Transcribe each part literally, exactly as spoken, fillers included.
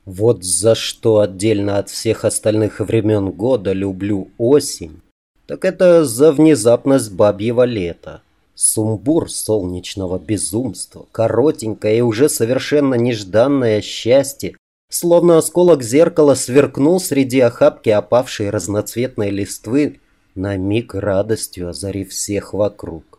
Вот за что отдельно от всех остальных времен года люблю осень, так это за внезапность бабьего лета. Сумбур солнечного безумства, коротенькое и уже совершенно нежданное счастье, словно осколок зеркала сверкнул среди охапки опавшей разноцветной листвы, на миг радостью озарив всех вокруг.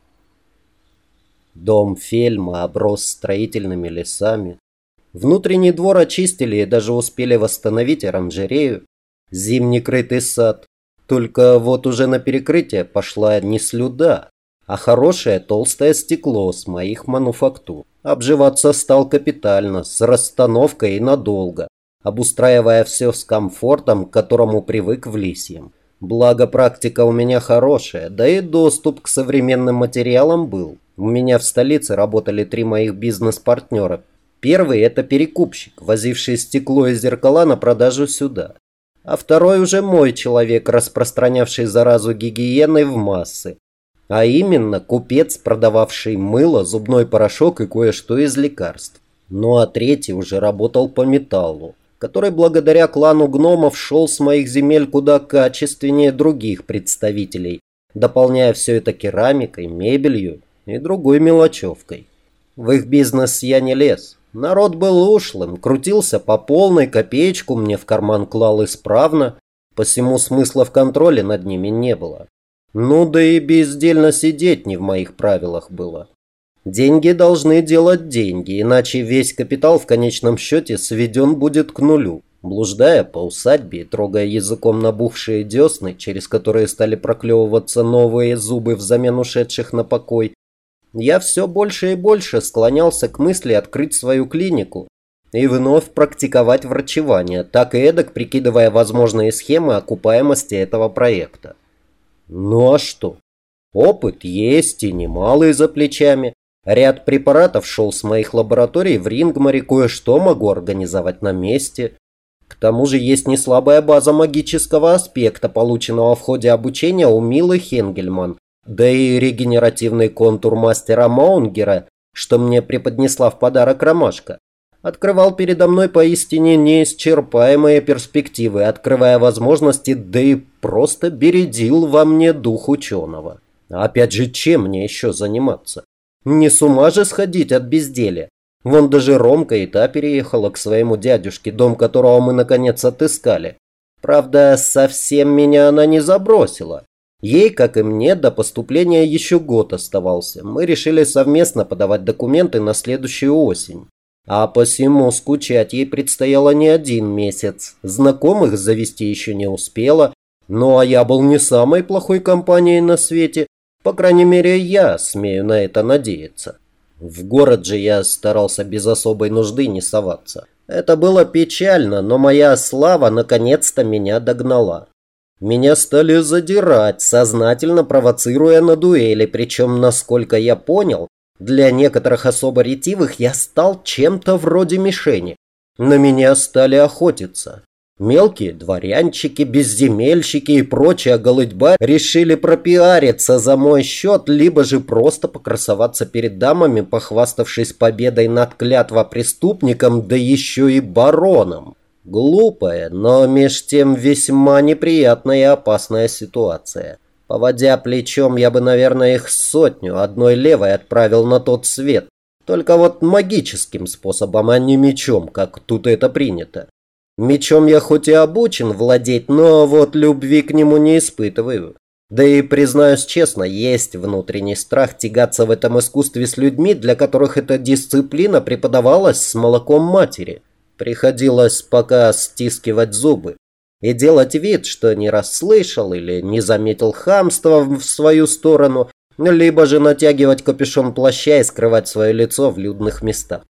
Дом Фельма оброс строительными лесами. Внутренний двор очистили и даже успели восстановить оранжерею, зимний крытый сад. Только вот уже на перекрытие пошла не слюда, а хорошее толстое стекло с моих мануфактур. Обживаться стал капитально, с расстановкой и надолго, обустраивая все с комфортом, к которому привык в Лисьем. Благо практика у меня хорошая, да и доступ к современным материалам был. У меня в столице работали три моих бизнес-партнера. Первый – это перекупщик, возивший стекло и зеркала на продажу сюда. А второй уже мой человек, распространявший заразу гигиены в массы. А именно купец, продававший мыло, зубной порошок и кое-что из лекарств. Ну а третий уже работал по металлу, который благодаря клану гномов шел с моих земель куда качественнее других представителей, дополняя все это керамикой, мебелью и другой мелочевкой. В их бизнес я не лез. Народ был ушлым, крутился по полной, копеечку мне в карман клал исправно, посему смысла в контроле над ними не было. Ну да и бездельно сидеть не в моих правилах было. Деньги должны делать деньги, иначе весь капитал в конечном счете сведен будет к нулю. Блуждая по усадьбе и трогая языком набухшие десны, через которые стали проклевываться новые зубы взамен ушедших на покой, я все больше и больше склонялся к мысли открыть свою клинику и вновь практиковать врачевание, так и эдак прикидывая возможные схемы окупаемости этого проекта. Ну а что? Опыт есть и немалый за плечами. Ряд препаратов шел с моих лабораторий в Рингмаре, кое-что могу организовать на месте. К тому же есть неслабая база магического аспекта, полученного в ходе обучения у Милы Хенгельман. Да и регенеративный контур мастера Маунгера, что мне преподнесла в подарок ромашка, открывал передо мной поистине неисчерпаемые перспективы, открывая возможности, да и просто бередил во мне дух ученого. Опять же, чем мне еще заниматься? Не с ума же сходить от безделия. Вон даже Ромка и та переехала к своему дядюшке, дом которого мы наконец отыскали. Правда, совсем меня она не забросила. Ей, как и мне, до поступления еще год оставался. Мы решили совместно подавать документы на следующую осень. А посему скучать ей предстояло не один месяц. Знакомых завести еще не успела. Ну а я был не самой плохой компанией на свете. По крайней мере, я смею на это надеяться. В город же я старался без особой нужды не соваться. Это было печально, но моя слава наконец-то меня догнала. Меня стали задирать, сознательно провоцируя на дуэли, причем, насколько я понял, для некоторых особо ретивых я стал чем-то вроде мишени. На меня стали охотиться. Мелкие дворянчики, безземельщики и прочая голыдьба решили пропиариться за мой счет, либо же просто покрасоваться перед дамами, похваставшись победой над клятвопреступником, да еще и бароном. Глупая, но меж тем весьма неприятная и опасная ситуация. Поводя плечом, я бы, наверное, их сотню одной левой отправил на тот свет. Только вот магическим способом, а не мечом, как тут это принято. Мечом я хоть и обучен владеть, но вот любви к нему не испытываю. Да и, признаюсь честно, есть внутренний страх тягаться в этом искусстве с людьми, для которых эта дисциплина преподавалась с молоком матери. Приходилось пока стискивать зубы и делать вид, что не расслышал или не заметил хамства в свою сторону, либо же натягивать капюшон плаща и скрывать свое лицо в людных местах.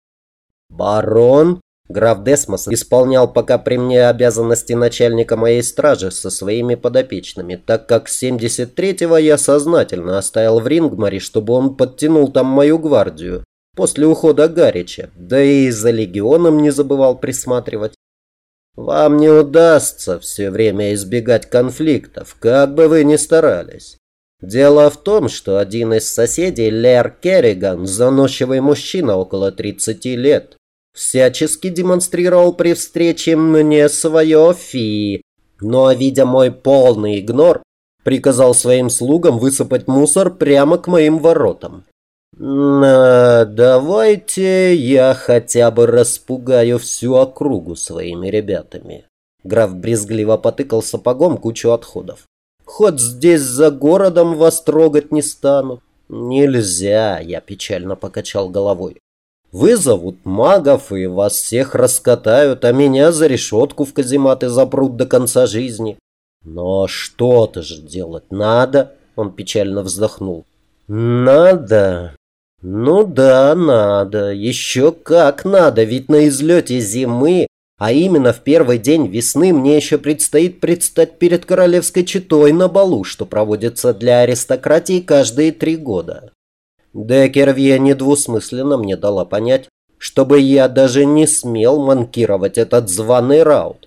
«Барон?» Граф Десмос исполнял пока при мне обязанности начальника моей стражи со своими подопечными, так как с семьдесят третьего я сознательно оставил в Рингмаре, чтобы он подтянул там мою гвардию после ухода Гарича, да и за легионом не забывал присматривать. Вам не удастся все время избегать конфликтов, как бы вы ни старались. Дело в том, что один из соседей, Лэр Керриган, заносчивый мужчина около тридцати лет. всячески демонстрировал при встрече мне свое фи, но, видя мой полный игнор, приказал своим слугам высыпать мусор прямо к моим воротам. «На, давайте я хотя бы распугаю всю округу своими ребятами». Граф брезгливо потыкал сапогом кучу отходов. «Хоть здесь за городом вас трогать не станут». «Нельзя», — я печально покачал головой. «Вызовут магов и вас всех раскатают, а меня за решетку в казематы запрут до конца жизни». «Но что-то же делать надо», — он печально вздохнул. «Надо? Ну да, надо. Еще как надо, ведь на излете зимы, а именно в первый день весны, мне еще предстоит предстать перед королевской четой на балу, что проводится для аристократии каждые три года». Декервье недвусмысленно мне дала понять, чтобы я даже не смел манкировать этот званый раут.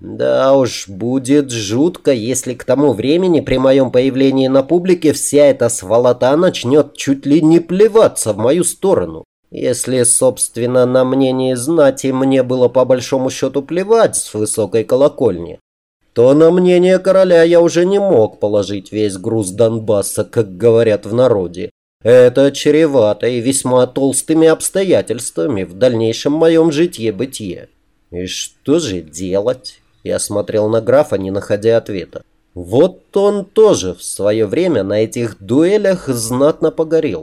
Да уж, будет жутко, если к тому времени при моем появлении на публике вся эта сволота начнет чуть ли не плеваться в мою сторону. Если, собственно, на мнение знати мне было по большому счету плевать с высокой колокольни, то на мнение короля я уже не мог положить весь груз Донбасса, как говорят в народе. Это чревато и весьма толстыми обстоятельствами в дальнейшем моем житье-бытие. И что же делать? Я смотрел на графа, не находя ответа. Вот он тоже в свое время на этих дуэлях знатно погорел.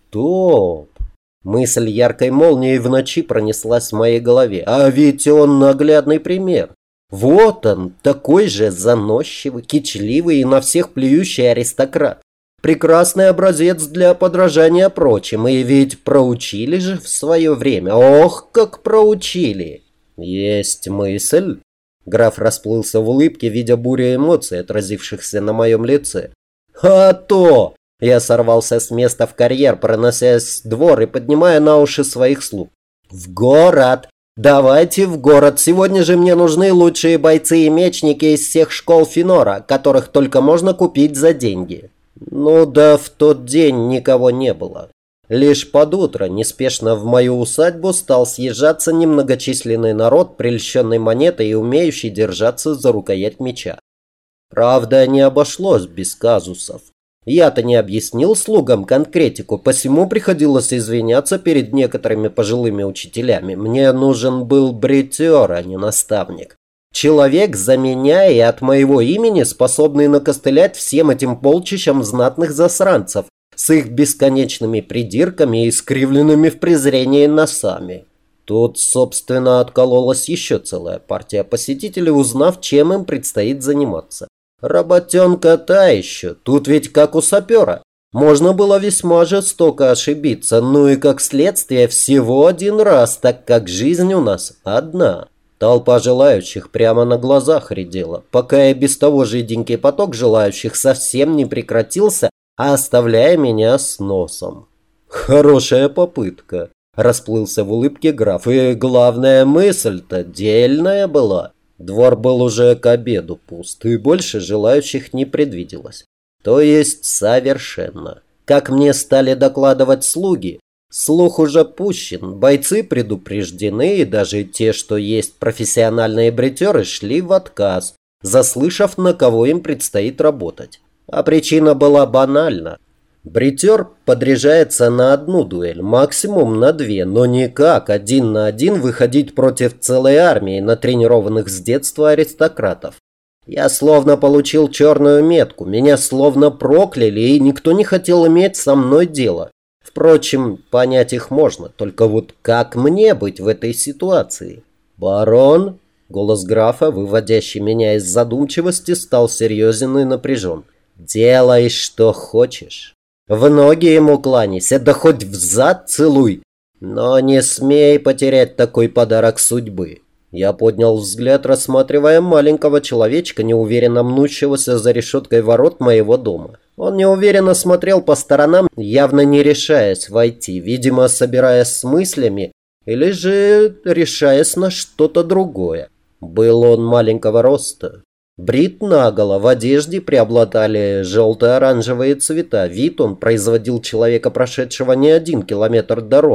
Стоп! Мысль яркой молнией в ночи пронеслась в моей голове. А ведь он наглядный пример. Вот он, такой же заносчивый, кичливый и на всех плюющий аристократ. Прекрасный образец для подражания прочим. И ведь проучили же в свое время. Ох, как проучили! Есть мысль. Граф расплылся в улыбке, видя бурю эмоций, отразившихся на моем лице. «А то!» Я сорвался с места в карьер, проносясь в двор и поднимая на уши своих слуг. «В город! Давайте в город! Сегодня же мне нужны лучшие бойцы и мечники из всех школ Финора, которых только можно купить за деньги». Ну да, в тот день никого не было. Лишь под утро неспешно в мою усадьбу стал съезжаться немногочисленный народ, прельщенный монетой и умеющий держаться за рукоять меча. Правда, не обошлось без казусов. Я-то не объяснил слугам конкретику, посему приходилось извиняться перед некоторыми пожилыми учителями. Мне нужен был бритер, а не наставник. Человек за меня и от моего имени, способный накостылять всем этим полчищам знатных засранцев, с их бесконечными придирками и искривленными в презрении носами. Тут, собственно, откололась еще целая партия посетителей, узнав, чем им предстоит заниматься. Работенка та еще, тут ведь как у сапера. Можно было весьма жестоко ошибиться, ну и как следствие всего один раз, так как жизнь у нас одна. Толпа желающих прямо на глазах редела, пока и без того жиденький поток желающих совсем не прекратился, а оставляя меня с носом. «Хорошая попытка», – расплылся в улыбке граф, и главная мысль-то дельная была. Двор был уже к обеду пуст, и больше желающих не предвиделось. То есть совершенно. Как мне стали докладывать слуги, слух уже пущен, бойцы предупреждены, и даже те, что есть профессиональные бритеры, шли в отказ, заслышав, на кого им предстоит работать. А причина была банальна. Бритер подряжается на одну дуэль, максимум на две, но никак один на один выходить против целой армии натренированных с детства аристократов. Я словно получил черную метку, меня словно прокляли, и никто не хотел иметь со мной дело. Впрочем, понять их можно, только вот как мне быть в этой ситуации? «Барон?» Голос графа, выводящий меня из задумчивости, стал серьезен и напряжен. «Делай, что хочешь. В ноги ему кланяйся, да хоть в зад целуй. Но не смей потерять такой подарок судьбы». Я поднял взгляд, рассматривая маленького человечка, неуверенно мнущегося за решеткой ворот моего дома. Он неуверенно смотрел по сторонам, явно не решаясь войти, видимо, собираясь с мыслями, или же решаясь на что-то другое. Был он маленького роста. Брит наголо, в одежде преобладали желто-оранжевые цвета. Вид он производил человека, прошедшего не один километр дорог,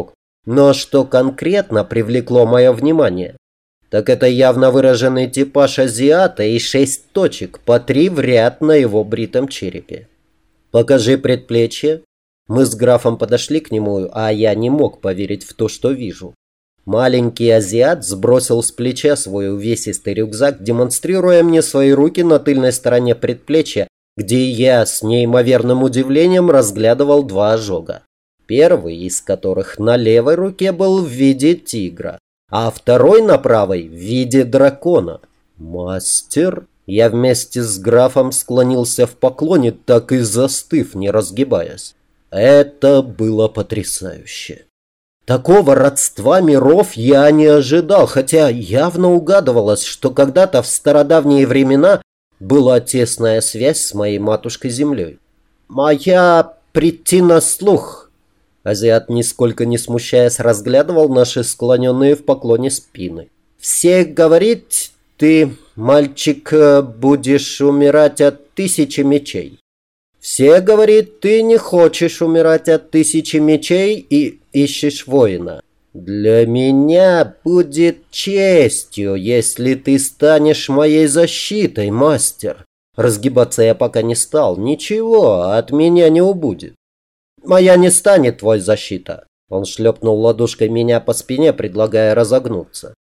Но что конкретно привлекло мое внимание, так это явно выраженный типаж азиата и шесть точек, по три в ряд на его бритом черепе. «Покажи предплечье». Мы с графом подошли к нему, а я не мог поверить в то, что вижу. Маленький азиат сбросил с плеча свой увесистый рюкзак, демонстрируя мне свои руки на тыльной стороне предплечья, где я с неимоверным удивлением разглядывал два ожога. Первый из которых на левой руке был в виде тигра, а второй на правой в виде дракона. «Мастер?» Я вместе с графом склонился в поклоне, так и застыв, не разгибаясь. Это было потрясающе. Такого родства миров я не ожидал, хотя явно угадывалось, что когда-то в стародавние времена была тесная связь с моей матушкой-землей. «Моя прийти на слух». Азиат, нисколько не смущаясь, разглядывал наши склоненные в поклоне спины. «Все говорит, ты, мальчик, будешь умирать от тысячи мечей. Все говорит, ты не хочешь умирать от тысячи мечей и ищешь воина. Для меня будет честью, если ты станешь моей защитой, мастер. Разгибаться я пока не стал. Ничего, от меня не убудет. Моя не станет твой защита». Он шлепнул ладошкой меня по спине, предлагая разогнуться.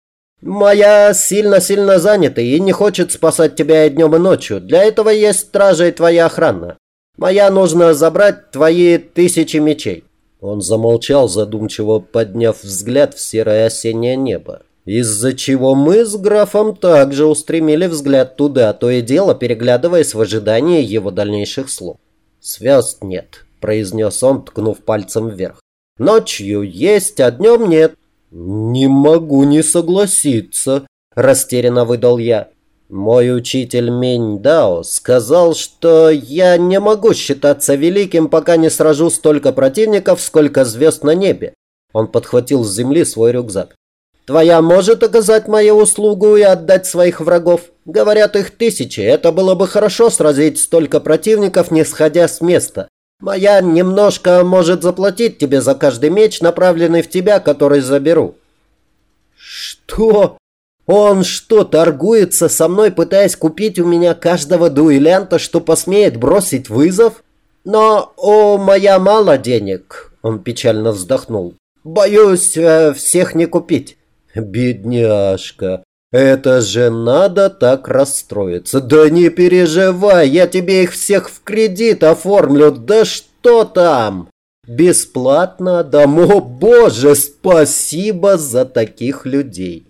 «Моя сильно-сильно занята и не хочет спасать тебя и днем, и ночью. Для этого есть стража и твоя охрана. Моя нужно забрать твои тысячи мечей». Он замолчал, задумчиво подняв взгляд в серое осеннее небо, из-за чего мы с графом также устремили взгляд туда, то и дело переглядываясь в ожидании его дальнейших слов. «Звезд нет», — произнес он, ткнув пальцем вверх. «Ночью есть, а днем нет». «Не могу не согласиться», — растерянно выдал я. «Мой учитель Мень Дао сказал, что я не могу считаться великим, пока не сражу столько противников, сколько звезд на небе». Он подхватил с земли свой рюкзак. «Твоя может оказать мою услугу и отдать своих врагов. Говорят, их тысячи. Это было бы хорошо сразить столько противников, не сходя с места. Моя немножко может заплатить тебе за каждый меч, направленный в тебя, который заберу». «Что? Он что, торгуется со мной, пытаясь купить у меня каждого дуэлянта, что посмеет бросить вызов? Но, о, моя мало денег», — он печально вздохнул. «Боюсь, э, всех не купить». «Бедняжка, это же надо так расстроиться. Да не переживай, я тебе их всех в кредит оформлю. Да что там? Бесплатно дам. О боже, спасибо за таких людей».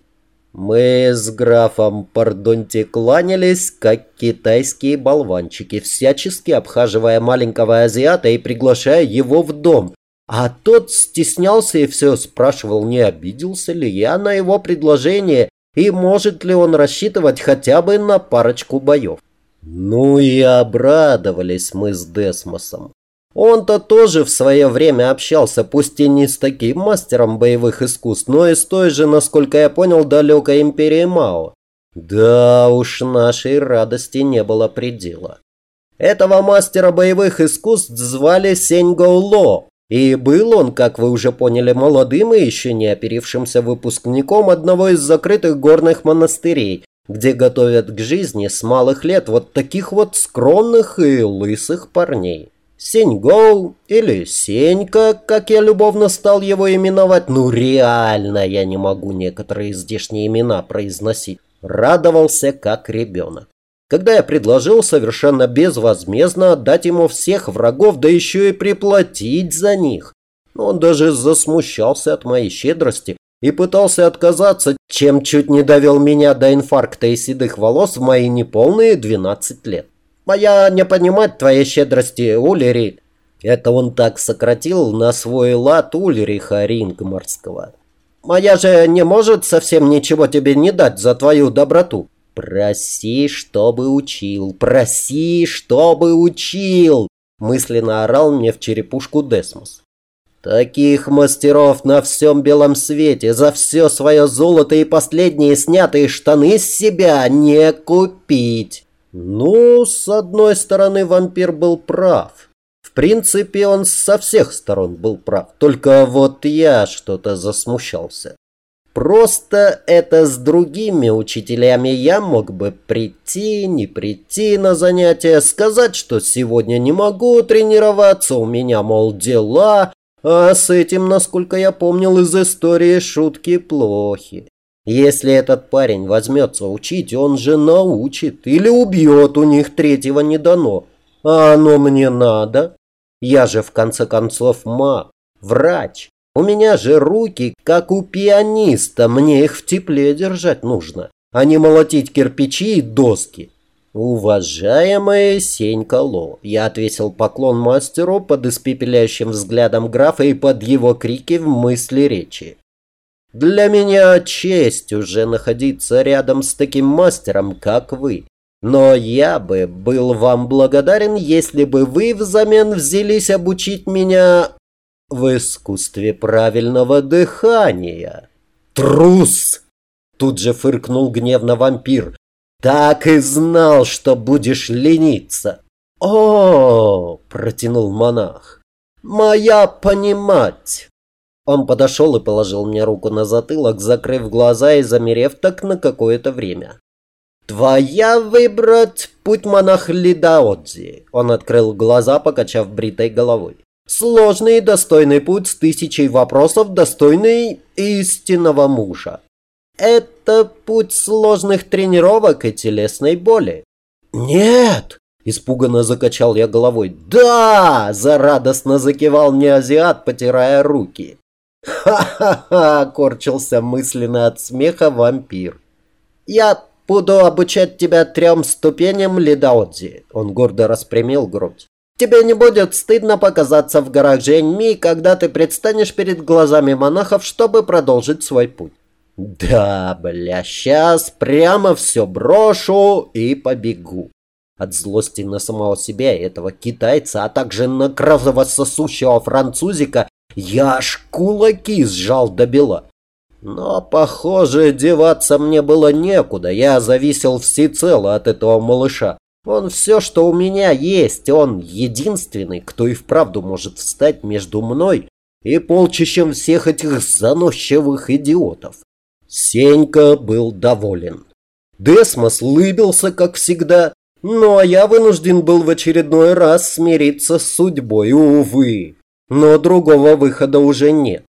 Мы с графом Пардонти кланялись, как китайские болванчики, всячески обхаживая маленького азиата и приглашая его в дом. А тот стеснялся и все спрашивал, не обиделся ли я на его предложение и может ли он рассчитывать хотя бы на парочку боев. Ну и обрадовались мы с Десмосом. Он-то тоже в свое время общался, пусть и не с таким мастером боевых искусств, но и с той же, насколько я понял, далекой империей Мао. Да уж, нашей радости не было предела. Этого мастера боевых искусств звали Сеньгоу Ло, и был он, как вы уже поняли, молодым и еще не оперившимся выпускником одного из закрытых горных монастырей, где готовят к жизни с малых лет вот таких вот скромных и лысых парней. Сеньгоу или Сенька, как я любовно стал его именовать, ну реально я не могу некоторые здешние имена произносить, радовался как ребенок. Когда я предложил совершенно безвозмездно отдать ему всех врагов, да еще и приплатить за них, он даже засмущался от моей щедрости и пытался отказаться, чем чуть не довел меня до инфаркта и седых волос в мои неполные двенадцать лет. «Моя не понимать твоей щедрости, Улери». Это он так сократил на свой лад Ульриха Рингмарского. «Моя же не может совсем ничего тебе не дать за твою доброту». «Проси, чтобы учил, проси, чтобы учил», мысленно орал мне в черепушку Десмос. «Таких мастеров на всем белом свете за все свое золото и последние снятые штаны с себя не купить». Ну, с одной стороны, вампир был прав. В принципе, он со всех сторон был прав, только вот я что-то засмущался. Просто это с другими учителями я мог бы прийти, не прийти на занятия, сказать, что сегодня не могу тренироваться, у меня, мол, дела, а с этим, насколько я помнил из истории, шутки плохи. Если этот парень возьмется учить, он же научит или убьет, у них третьего не дано. А оно мне надо? Я же в конце концов маг, врач. У меня же руки, как у пианиста, мне их в тепле держать нужно, а не молотить кирпичи и доски. Уважаемый Сенька Ло, я отвесил поклон мастеру под испепеляющим взглядом графа и под его крики в мысли речи. Для меня честь уже находиться рядом с таким мастером, как вы. Но я бы был вам благодарен, если бы вы взамен взялись обучить меня в искусстве правильного дыхания. Трус! Тут же фыркнул гневно вампир. Так и знал, что будешь лениться. О, протянул монах. Моя понимать. Он подошел и положил мне руку на затылок, закрыв глаза и замерев так на какое-то время. «Твоя выбрать путь монах Лидаодзи». Он открыл глаза, покачав бритой головой. «Сложный и достойный путь с тысячей вопросов, достойный истинного мужа. Это путь сложных тренировок и телесной боли». «Нет!» – испуганно закачал я головой. «Да!» – зарадостно закивал мне азиат, потирая руки. «Ха-ха-ха!» – корчился мысленно от смеха вампир. «Я буду обучать тебя трем ступеням Лидаодзи». Он гордо распрямил грудь. «Тебе не будет стыдно показаться в горах Жэньми, когда ты предстанешь перед глазами монахов, чтобы продолжить свой путь». «Да, бля, сейчас прямо все брошу и побегу». От злости на самого себя и этого китайца, а также на кровососущего французика, я аж кулаки сжал до бела. Но, похоже, деваться мне было некуда, я зависел всецело от этого малыша. Он все, что у меня есть, он единственный, кто и вправду может встать между мной и полчищем всех этих заносчивых идиотов. Сенька был доволен. Десмос лыбился, как всегда, ну а я вынужден был в очередной раз смириться с судьбой, увы. Но другого выхода уже нет.